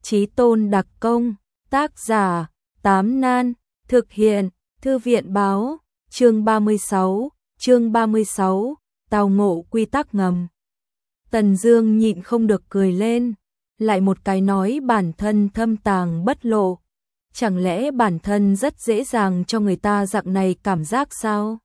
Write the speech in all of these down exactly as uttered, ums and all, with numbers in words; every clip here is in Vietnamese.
Chí tôn đặc công, tác giả, Tám Nan, thực hiện, Thư viện báo, chương ba mươi sáu, chương ba mươi sáu, tào ngộ quy tắc ngầm. Tần Dương nhịn không được cười lên, lại một cái nói bản thân thâm tàng bất lộ. Chẳng lẽ bản thân rất dễ dàng cho người ta dạng này cảm giác sao?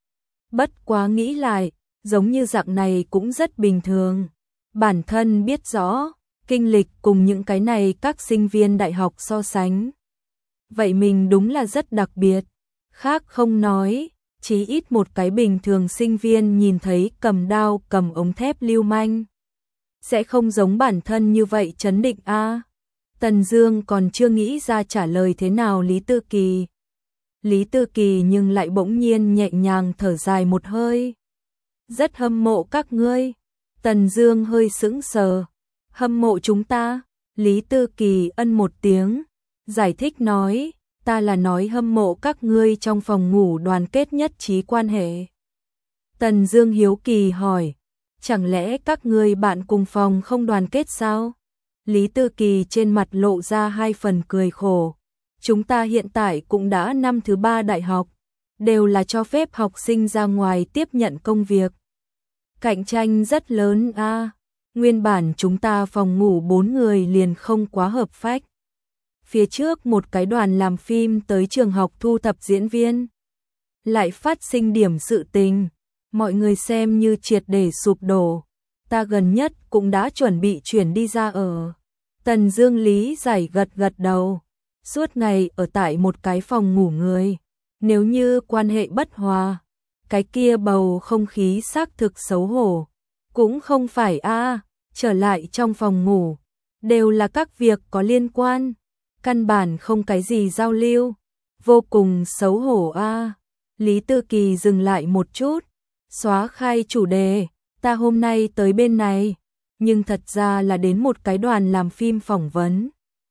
Bất quá nghĩ lại, giống như dạng này cũng rất bình thường. Bản thân biết rõ, kinh lịch cùng những cái này các sinh viên đại học so sánh. Vậy mình đúng là rất đặc biệt. Khác không nói, chí ít một cái bình thường sinh viên nhìn thấy cầm đao cầm ống thép lưu manh. Sẽ không giống bản thân như vậy trấn định a. À. Tần Dương còn chưa nghĩ ra trả lời thế nào Lý Tư Kỳ. Lý Tư Kỳ nhưng lại bỗng nhiên nhẹ nhàng thở dài một hơi. Rất hâm mộ các ngươi. Tần Dương hơi sững sờ. Hâm mộ chúng ta? Lý Tư Kỳ ân một tiếng, giải thích nói, ta là nói hâm mộ các ngươi trong phòng ngủ đoàn kết nhất trí quan hệ. Tần Dương hiếu kỳ hỏi, chẳng lẽ các ngươi bạn cùng phòng không đoàn kết sao? Lý Tư Kỳ trên mặt lộ ra hai phần cười khổ. Chúng ta hiện tại cũng đã năm thứ ba đại học, đều là cho phép học sinh ra ngoài tiếp nhận công việc. Cạnh tranh rất lớn a. À. Nguyên bản chúng ta phòng ngủ bốn người liền không quá hợp phách. Phía trước một cái đoàn làm phim tới trường học thu thập diễn viên. Lại phát sinh điểm sự tình, mọi người xem như triệt để sụp đổ. Ta gần nhất cũng đã chuẩn bị chuyển đi ra ở. Tần Dương lý giải gật gật đầu. Suốt ngày ở tại một cái phòng ngủ người. Nếu như quan hệ bất hòa, cái kia bầu không khí xác thực xấu hổ. Cũng không phải a, à, trở lại trong phòng ngủ, đều là các việc có liên quan, căn bản không cái gì giao lưu, vô cùng xấu hổ a. À. Lý Tư Kỳ dừng lại một chút, xóa khai chủ đề, ta hôm nay tới bên này, nhưng thật ra là đến một cái đoàn làm phim phỏng vấn.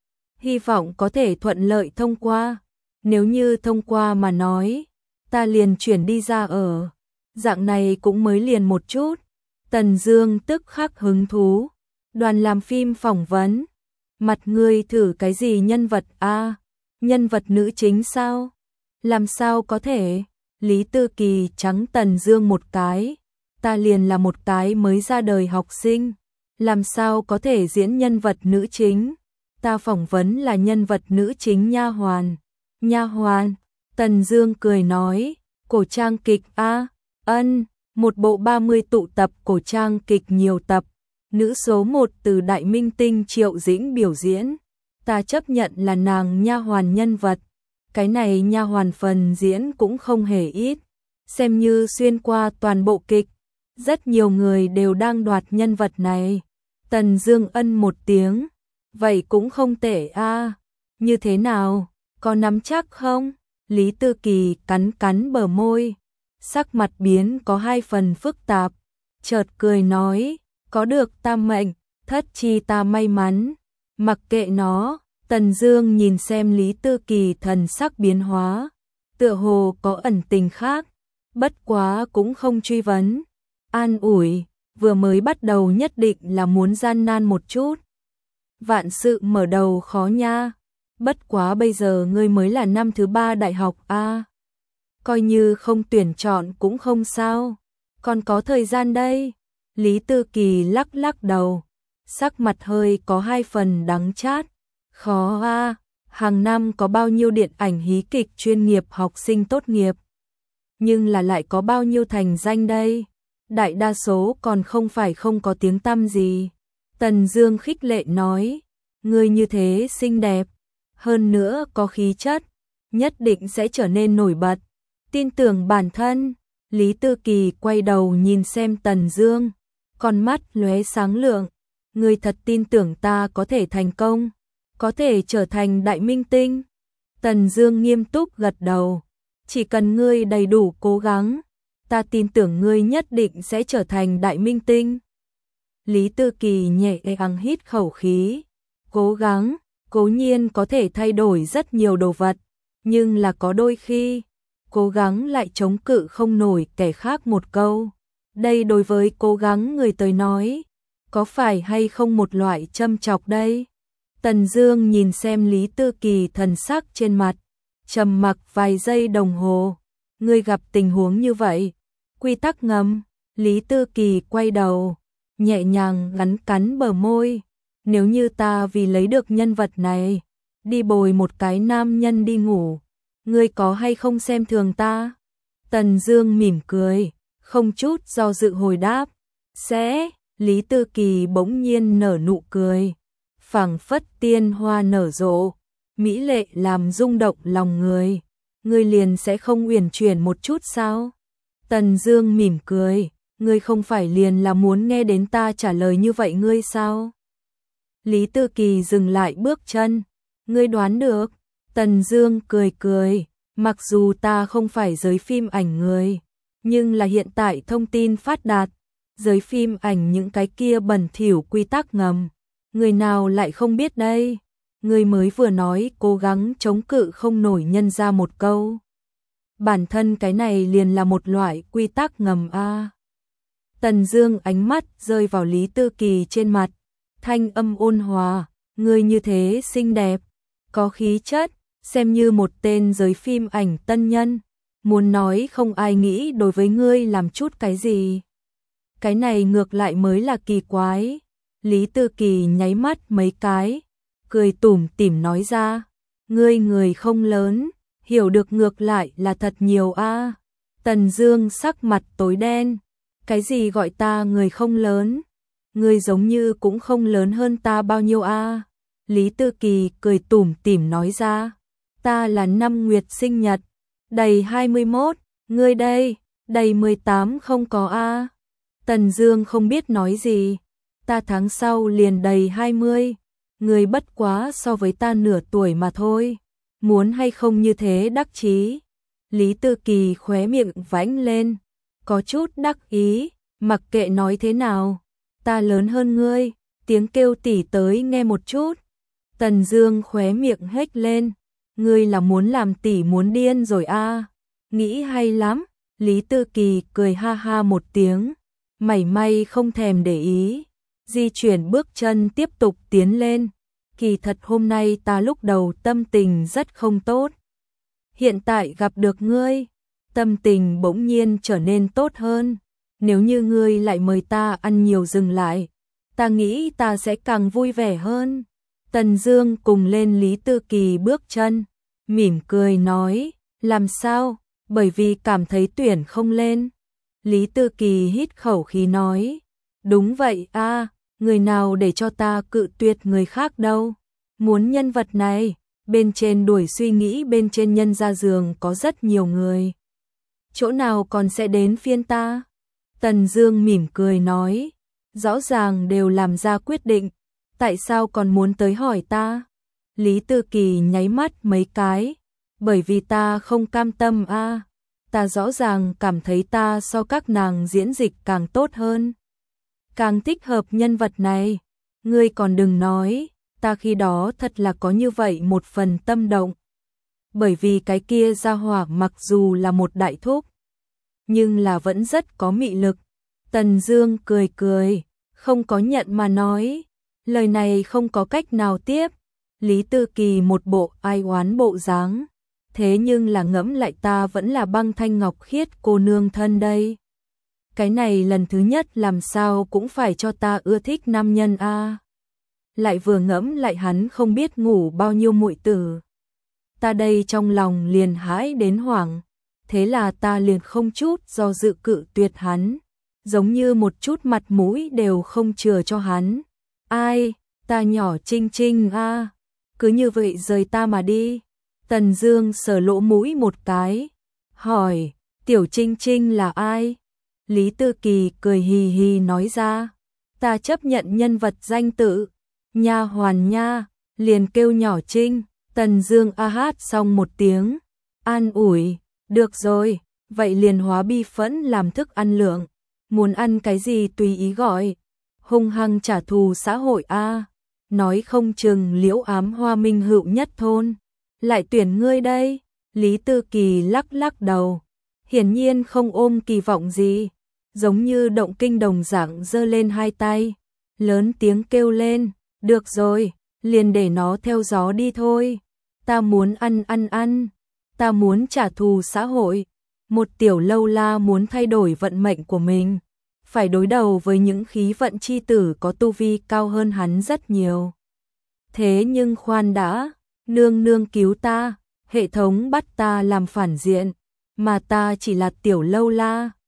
Hy vọng có thể thuận lợi thông qua, nếu như thông qua mà nói, ta liền chuyển đi ra ở, dạng này cũng mới liền một chút. Tần Dương tức khắc hứng thú, đoàn làm phim phỏng vấn, mặt ngươi thử cái gì nhân vật a? À, nhân vật nữ chính sao? Làm sao có thể? Lý Tư Kỳ trắng Tần Dương một cái, ta liền là một cái mới ra đời học sinh, làm sao có thể diễn nhân vật nữ chính? Ta phỏng vấn là nhân vật nữ chính nha hoàn. Nha hoàn? Tần Dương cười nói, cổ trang kịch a? À, ân. Một bộ ba mươi tụ tập cổ trang kịch nhiều tập, nữ số một từ đại minh tinh Triệu Dĩnh biểu diễn, ta chấp nhận là nàng nha hoàn nhân vật. Cái này nha hoàn phần diễn cũng không hề ít, xem như xuyên qua toàn bộ kịch, rất nhiều người đều đang đoạt nhân vật này. Tần Dương ân một tiếng, vậy cũng không tệ a. À. Như thế nào, có nắm chắc không? Lý Tư Kỳ cắn cắn bờ môi, sắc mặt biến có hai phần phức tạp, chợt cười nói, có được ta mệnh, thất chi ta may mắn, mặc kệ nó. Tần Dương nhìn xem Lý Tư Kỳ thần sắc biến hóa, tựa hồ có ẩn tình khác, bất quá cũng không truy vấn, an ủi, vừa mới bắt đầu nhất định là muốn gian nan một chút. Vạn sự mở đầu khó nha, bất quá bây giờ ngươi mới là năm thứ ba đại học a. À. Coi như không tuyển chọn cũng không sao, còn có thời gian đây. Lý Tư Kỳ lắc lắc đầu, sắc mặt hơi có hai phần đắng chát. Khó a, à, hàng năm có bao nhiêu điện ảnh hí kịch chuyên nghiệp học sinh tốt nghiệp, nhưng là lại có bao nhiêu thành danh đây, đại đa số còn không phải không có tiếng tăm gì. Tần Dương khích lệ nói, ngươi như thế xinh đẹp, hơn nữa có khí chất, nhất định sẽ trở nên nổi bật. Tin tưởng bản thân. Lý Tư Kỳ quay đầu nhìn xem Tần Dương, con mắt lóe sáng lượng, ngươi thật tin tưởng ta có thể thành công, có thể trở thành đại minh tinh? Tần Dương nghiêm túc gật đầu, chỉ cần ngươi đầy đủ cố gắng, ta tin tưởng ngươi nhất định sẽ trở thành đại minh tinh. Lý Tư Kỳ nhẹ nhàng hít khẩu khí, cố gắng, cố nhiên có thể thay đổi rất nhiều đồ vật, nhưng là có đôi khi cố gắng lại chống cự không nổi kẻ khác một câu. Đây đối với cố gắng người tới nói, có phải hay không một loại châm chọc đây? Tần Dương nhìn xem Lý Tư Kỳ thần sắc trên mặt, trầm mặc vài giây đồng hồ. Ngươi gặp tình huống như vậy, quy tắc ngầm. Lý Tư Kỳ quay đầu, nhẹ nhàng cắn cắn bờ môi. Nếu như ta vì lấy được nhân vật này, đi bồi một cái nam nhân đi ngủ, ngươi có hay không xem thường ta? Tần Dương mỉm cười, không chút do dự hồi đáp. Sẽ. Lý Tư Kỳ bỗng nhiên nở nụ cười, phảng phất tiên hoa nở rộ, mỹ lệ làm rung động lòng người. Ngươi liền sẽ không uyển chuyển một chút sao? Tần Dương mỉm cười, ngươi không phải liền là muốn nghe đến ta trả lời như vậy ngươi sao? Lý Tư Kỳ dừng lại bước chân, ngươi đoán được. Tần Dương cười cười, mặc dù ta không phải giới phim ảnh người, nhưng là hiện tại thông tin phát đạt, giới phim ảnh những cái kia bẩn thỉu quy tắc ngầm, người nào lại không biết đây? Ngươi mới vừa nói cố gắng chống cự không nổi nhân ra một câu. Bản thân cái này liền là một loại quy tắc ngầm a. Tần Dương ánh mắt rơi vào Lý Tư Kỳ trên mặt, thanh âm ôn hòa, ngươi như thế xinh đẹp, có khí chất, xem như một tên giới phim ảnh tân nhân, muốn nói không ai nghĩ đối với ngươi làm chút cái gì. Cái này ngược lại mới là kỳ quái. Lý Tư Kỳ nháy mắt mấy cái, cười tủm tỉm nói ra, ngươi người không lớn, hiểu được ngược lại là thật nhiều a. Tần Dương sắc mặt tối đen, cái gì gọi ta người không lớn? Ngươi giống như cũng không lớn hơn ta bao nhiêu a. Lý Tư Kỳ cười tủm tỉm nói ra, ta là năm nguyệt sinh nhật, đầy hai mươi mốt, ngươi đây, đầy mười tám không có a. Tần Dương không biết nói gì, ta tháng sau liền đầy hai mươi, ngươi bất quá so với ta nửa tuổi mà thôi, muốn hay không như thế đắc chí. Lý Tư Kỳ khóe miệng vãnh lên, có chút đắc ý, mặc kệ nói thế nào, ta lớn hơn ngươi, tiếng kêu tỉ tới nghe một chút. Tần Dương khóe miệng hếch lên, ngươi là muốn làm tỉ muốn điên rồi a, nghĩ hay lắm. Lý Tư Kỳ cười ha ha một tiếng, mảy may không thèm để ý, di chuyển bước chân tiếp tục tiến lên. Kỳ thật hôm nay ta lúc đầu tâm tình rất không tốt, hiện tại gặp được ngươi, tâm tình bỗng nhiên trở nên tốt hơn. Nếu như ngươi lại mời ta ăn nhiều dừng lại, ta nghĩ ta sẽ càng vui vẻ hơn. Tần Dương cùng lên Lý Tư Kỳ bước chân, mỉm cười nói, làm sao, bởi vì cảm thấy tuyển không lên. Lý Tư Kỳ hít khẩu khí nói, đúng vậy a, người nào để cho ta cự tuyệt người khác đâu. Muốn nhân vật này, bên trên đuổi suy nghĩ bên trên nhân ra giường có rất nhiều người, chỗ nào còn sẽ đến phiên ta. Tần Dương mỉm cười nói, rõ ràng đều làm ra quyết định, tại sao còn muốn tới hỏi ta? Lý Tư Kỳ nháy mắt mấy cái, bởi vì ta không cam tâm a, ta rõ ràng cảm thấy ta so các nàng diễn dịch càng tốt hơn, càng thích hợp nhân vật này. Ngươi còn đừng nói, ta khi đó thật là có như vậy một phần tâm động. Bởi vì cái kia gia hỏa mặc dù là một đại thúc, nhưng là vẫn rất có mị lực. Tần Dương cười cười, không có nhận mà nói, lời này không có cách nào tiếp. Lý Tư Kỳ một bộ ai oán bộ dáng, thế nhưng là ngẫm lại ta vẫn là băng thanh ngọc khiết cô nương thân đây. Cái này lần thứ nhất làm sao cũng phải cho ta ưa thích nam nhân a. Lại vừa ngẫm lại hắn không biết ngủ bao nhiêu muội tử, ta đây trong lòng liền hãi đến hoảng, thế là ta liền không chút do dự cự tuyệt hắn, giống như một chút mặt mũi đều không chừa cho hắn. Ai, ta nhỏ Trinh Trinh a, cứ như vậy rời ta mà đi. Tần Dương sờ lỗ mũi một cái, hỏi, tiểu Trinh Trinh là ai? Lý Tư Kỳ cười hì hì nói ra, ta chấp nhận nhân vật danh tự, nha hoàn nha, liền kêu nhỏ Trinh. Tần Dương a hát xong một tiếng, an ủi, được rồi, vậy liền hóa bi phẫn làm thức ăn lượng, muốn ăn cái gì tùy ý gọi, hung hăng trả thù xã hội a, nói không chừng Liễu Ám Hoa Minh Hữu nhất thôn lại tuyển ngươi đây. Lý Tư Kỳ lắc lắc đầu, hiển nhiên không ôm kỳ vọng gì, giống như động kinh đồng dạng giơ lên hai tay, lớn tiếng kêu lên, được rồi, liền để nó theo gió đi thôi. Ta muốn ăn ăn ăn, ta muốn trả thù xã hội. Một tiểu lâu la muốn thay đổi vận mệnh của mình, phải đối đầu với những khí vận chi tử có tu vi cao hơn hắn rất nhiều. Thế nhưng khoan đã, nương nương cứu ta, hệ thống bắt ta làm phản diện, mà ta chỉ là tiểu lâu la,